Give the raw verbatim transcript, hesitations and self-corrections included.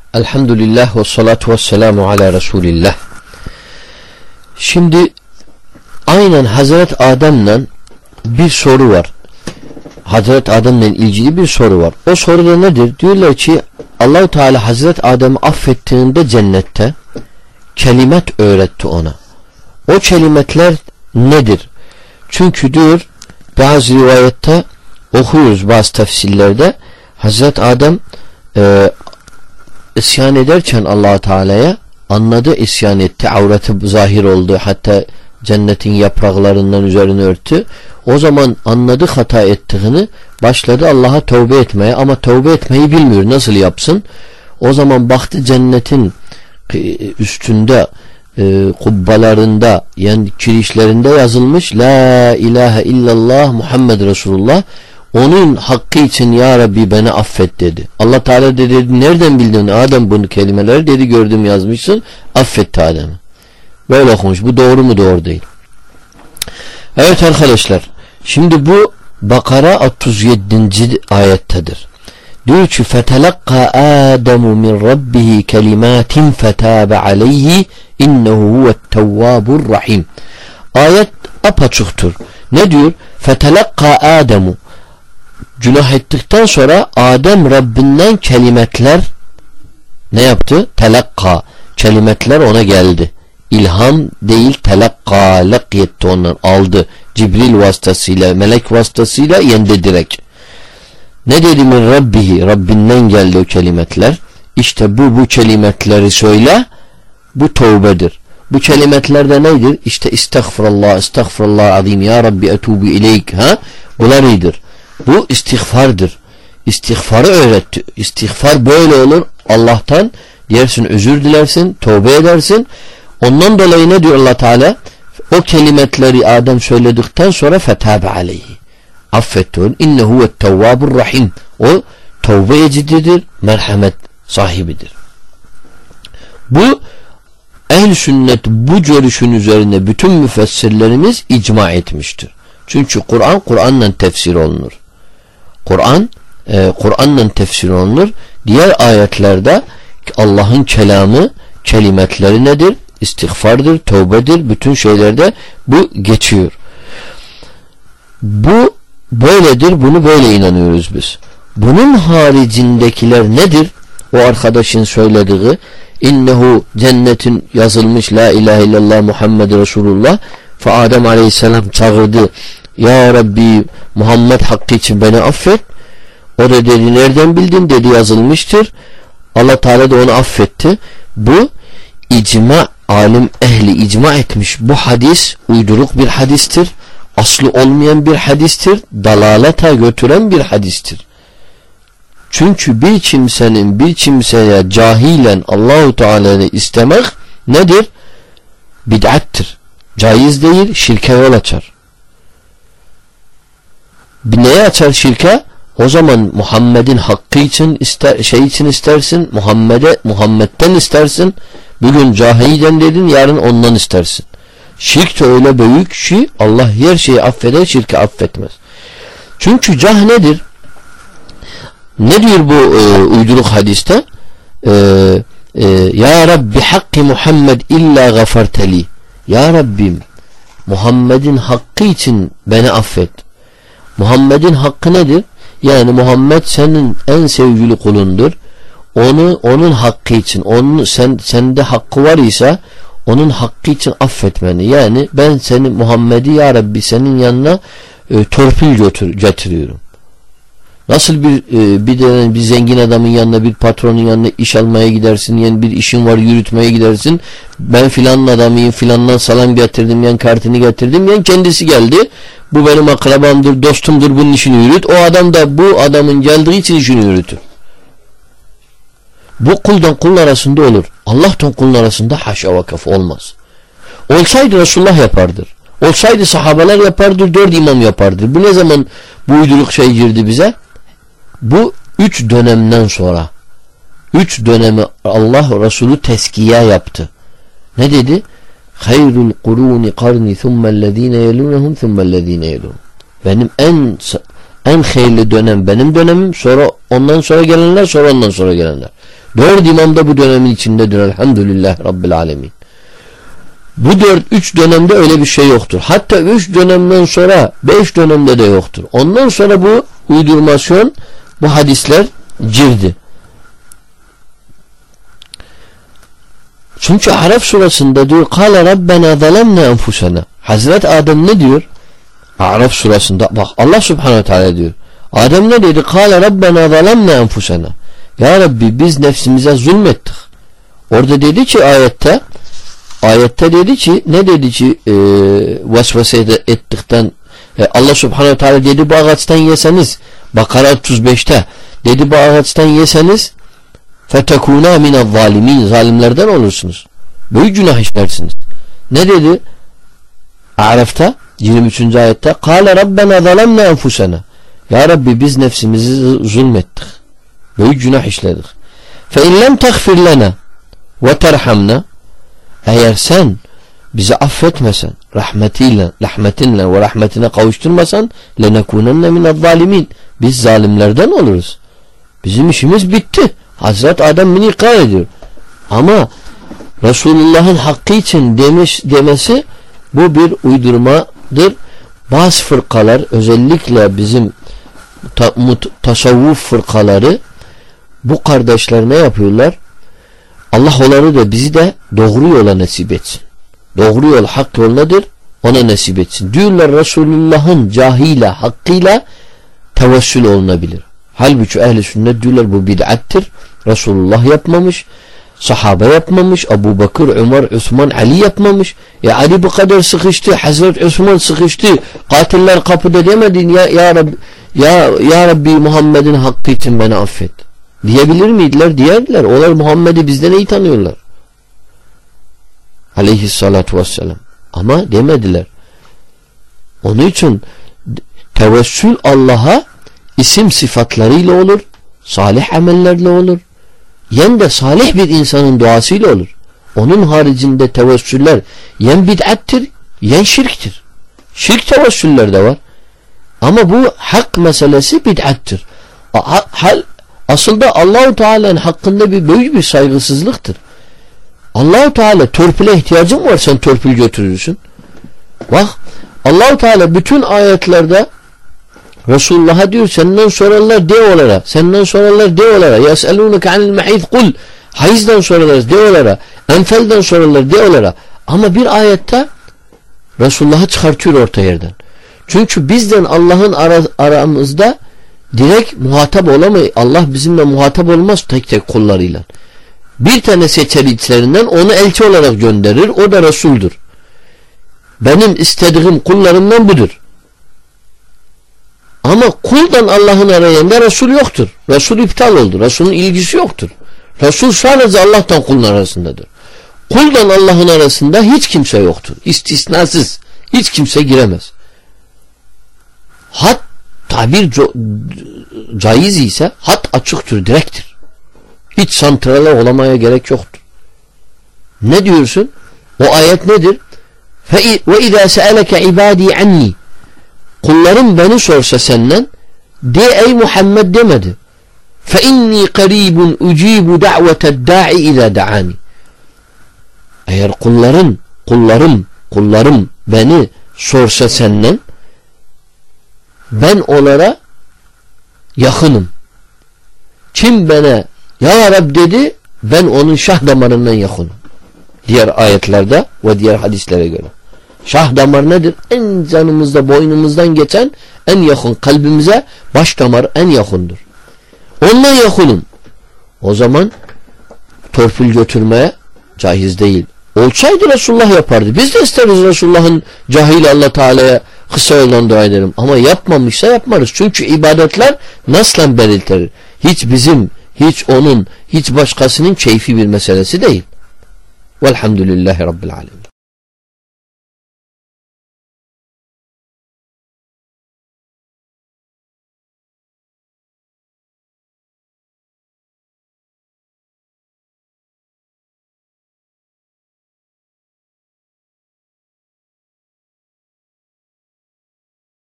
Elhamdülillah ve salatu ve selamu ala Resulillah. Şimdi aynen Hazret Adem'le bir soru var. Hazret Adem'le ilgili bir soru var. O soruda nedir? Diyorlar ki Allah-u Teala Hazret Adem'i affettiğinde cennette kelimet öğretti ona. O kelimetler nedir? Çünkü diyor bazı rivayette okuyoruz, bazı tefsirlerde Hazret Adem e, isyan ederken Allah-u Teala'ya anladı, isyan etti, avretı zahir oldu, hatta cennetin yapraklarından üzerine örttü. O zaman anladı hata ettiğini, başladı Allah'a tövbe etmeye, ama tövbe etmeyi bilmiyor, nasıl yapsın? O zaman baktı cennetin üstünde e, kubbalarında, yani kirişlerinde yazılmış La ilahe illallah Muhammed Resulullah. Onun hakkı için ya Rabbi beni affet dedi. Allah Teala dedi, nereden bildin Adem bunu kelimeleri? Dedi, gördüm yazmışsın, affetti Adem'i. Böyle okumuş. Bu doğru mu? Doğru değil. Evet arkadaşlar, şimdi bu Bakara otuz yedinci ayettedir. Diyor ki فَتَلَقَّى آدَمُ مِنْ رَبِّهِ كَلِمَاتٍ فَتَابَ عَلَيْهِ اِنَّهُ هُوَ التَّوَّابُ الرَّحِيمُ. Ayet apaçuktur. Ne diyor? فَتَلَقَّى آدَمُ, günah ettikten sonra Adem Rabbinden kelimetler ne yaptı? Telakka, kelimetler ona geldi. İlham değil, telakka, lakyetti, ondan aldı. Cibril vasıtasıyla, melek vasıtasıyla yendi direkt. Ne dedi? Min Rabbihi, Rabbinden geldi o kelimetler. İşte bu bu kelimetleri söyle, bu tövbedir. Bu kelimetler de nedir? İşte estağfurullah, estağfurullah azim, ya Rabbi etubu ileyk, ha? Bunlar iyidir. Bu istiğfardır. İstiğfarı öğretti. İstiğfar böyle olur. Allah'tan yersin, özür dilersin, tövbe edersin. Ondan dolayı ne diyor Allah Teala? O kelimetleri Adem söyledikten sonra fetabe aleyhi, affetti onu. İnnehu vettevvabur rahim. O tövbe edicidir, merhamet sahibidir. Bu ehl-i sünnet bu görüşün üzerine bütün müfessirlerimiz icma etmiştir. Çünkü Kur'an Kur'an'la tefsir olunur. Kur'an e, Kur'an'la tefsir olunur. Diğer ayetlerde Allah'ın kelamı, kelimetleri nedir? İstiğfardır, tövbedir. Bütün şeylerde bu geçiyor. Bu böyledir. Bunu böyle inanıyoruz biz. Bunun haricindekiler nedir? O arkadaşın söylediği innehu cennetin yazılmış la ilahe illallah Muhammed Resulullah. Fa Adem aleyhisselam çağırdı. Ya Rabbi Muhammed hakkı için beni affet. O da dedi, nereden bildin? Dedi, yazılmıştır. Allah Teala da onu affetti. Bu icma, alim ehli icma etmiş. Bu hadis uyduruk bir hadistir. Aslı olmayan bir hadistir. Dalalete götüren bir hadistir. Çünkü bir kimsenin bir kimseye cahilen Allahu Teala'yı istemek nedir? Bid'attir. Caiz değil, şirke yol açar. Neye açar şirke? O zaman Muhammed'in hakkı için ister, şey için istersin, Muhammed'e Muhammed'den istersin. Bugün cahiden dedin, yarın ondan istersin. Şirk de öyle büyük ki Allah her şeyi affeder, şirki affetmez. Çünkü cah nedir? Ne diyor bu e, uyduruk hadiste? E, e, ya Rabbi hakkı Muhammed illa gafarteli. Ya Rabbim Muhammed'in hakkı için beni affet. Muhammed'in hakkı nedir? Yani Muhammed senin en sevgili kulundur. Onu onun hakkı için, onun sen sende hakkı var ise onun hakkı için affetmeni. Yani ben seni Muhammed'i ya Rabbi senin yanına e, torpil götür, getiriyorum. Nasıl bir e, bir de bir zengin adamın yanına, bir patronun yanına iş almaya gidersin, yani bir işin var yürütmeye gidersin. Ben filanın adamıyım, filandan salam getirdim, yani kartını getirdim, yani kendisi geldi. Bu benim akrabamdır, dostumdur, bunun işini yürüt. O adam da bu adamın geldiği için işini yürütür. Bu kuldan kulun arasında olur. Allah'tan kulun arasında haşa vakaf olmaz. Olsaydı Resulullah yapardır. Olsaydı sahabeler yapardır, dört imam yapardır. Bu ne zaman bu uyduruk şey girdi bize? Bu üç dönemden sonra. Üç dönemi Allah Resulü teskiye yaptı. Ne dedi? Hayrul kuruni karni thummellezine yelunhum thummellezine yelun. Benim en en hayırlı dönem benim dönemim, sonra ondan sonra gelenler, sonra ondan sonra gelenler. Dört imam da bu dönemin içindedir. Elhamdülillah Rabbil Alemin. Bu dört, üç dönemde öyle bir şey yoktur. Hatta üç dönemden sonra beş dönemde de yoktur. Ondan sonra bu uydurmasyon, bu hadisler girdi. Çünkü Araf surasında diyor Kâle Rabbena zalemne enfusena. Hazret Adem ne diyor? Araf surasında bak Allah subhanahu teala diyor. Adem ne dedi? Kâle Rabbena zalemne enfusena. Ya Rabbi biz nefsimize zulmettik. Orada dedi ki ayette ayette dedi ki ne dedi ki e, vesvese ettikten e, Allah subhanahu teala dedi bu ağaçtan yeseniz Bakara otuz beşte dedi bu ağaçtan yeseniz fetekûnâ minezzâlimîn zalimlerden olursunuz. Büyük günah işlersiniz. Ne dedi? Araf'ta yirmi üçüncü ayette Kâle Rabbena zalemne enfusena. Ya Rabbi biz nefsimizi zulmettik. Büyük günah işledik. Fe in lem teğfir lena ve terhamna. Eğer sen bizi affetmesen, rahmetiyle, rahmetinle ve rahmetine kavuşturmasan lenekunenne minezzalimin. Biz zalimlerden oluruz. Bizim işimiz bitti. Hazret Adem bunu ikrar ediyor. Ama Resulullah'ın hakkı için demiş, demesi bu bir uydurmadır. Bazı fırkalar özellikle bizim ta, mut, tasavvuf fırkaları bu kardeşler ne yapıyorlar? Allah onları da bizi de doğru yola nasip etsin. Doğru yol hak yol nedir? Ona nasip etsin. Diyorlar Resulullah'ın cahıyla hakkıyla tevessül olunabilir. Halbuki ehl-i sünnet diyorlar bu bid'attir. Resulullah yapmamış. Sahabe yapmamış. Ebu Bakır, Ömer, Osman, Ali yapmamış. Ya Ali bu kadar sıkıştı. Hazreti Osman sıkıştı. Katiller kapıda demedin ya ya Rabbi, ya, ya Rabbi Muhammed'in hakkı için beni affet. Diyebilir miydiler? Diyerdiler. Onlar Muhammed'i bizden iyi tanıyorlar. Aleyhissalatu vesselam. Ama demediler. Onun için tevessül Allah'a isim sıfatlarıyla olur. Salih amellerle olur. Yen de salih bir insanın duasıyla olur. Onun haricinde tevessüller yen bid'attir, yen şirktir. Şirk tevessüller de var. Ama bu hak meselesi bid'attir. Hal aslında Allah-u Teala'nın hakkında bir büyük bir saygısızlıktır. Allah-u Teala törpüle ihtiyacın var sen törpül götürürsün. Bak Allah-u Teala bütün ayetlerde Resulullah'a diyor senden sorarlar de olara. Senden sorarlar de olara. Yes'elûneke anil mahîz kul. Hayızdan sorarlar de olara. Enfelden sorarlar de olara. Ama bir ayette Resulullah'ı çıkartıyor orta yerden. Çünkü bizden Allah'ın ara, aramızda direkt muhatap olamayız. Allah bizimle muhatap olmaz tek tek kullarıyla. Bir tane seçer içlerinden onu elçi olarak gönderir. O da Resul'dür. Benim istediğim kullarımdan budur. Ama kuldan Allah'ın arayında Resul yoktur. Resul iptal oldu. Resul'ün ilgisi yoktur. Resul sadece Allah'tan kulun arasındadır. Kuldan Allah'ın arasında hiç kimse yoktur. İstisnasız. Hiç kimse giremez. Hat tabir caiz ise hat açıktır, direktir. Hiç santrala olamaya gerek yoktur. Ne diyorsun? O ayet nedir? Ve izâ se'eleke ibâdî annî. Kullarım beni sorsa senden de ey Muhammed demedi. Fe inni qaribun ucibu da'veted da'i izâ da'ani. Eğer kulların, kullarım, kullarım beni sorsa senden ben onlara yakınım. Kim bana ya Rab dedi ben onun şah damarından yakınım. Diğer ayetlerde ve diğer hadislere göre. Şah damar nedir? En canımızda, boynumuzdan geçen en yakın kalbimize baş damar en yakındır. Ondan yakınım. O zaman torpil götürmeye caiz değil. Olsaydı Resulullah yapardı. Biz de isteriz Resulullah'ın cahil Allah Teala'ya kısa yoldan dua ederim. Ama yapmamışsa yapmarız. Çünkü ibadetler naslen belirtir. Hiç bizim, hiç onun, hiç başkasının keyfi bir meselesi değil. Velhamdülillahi Rabbil Alemin.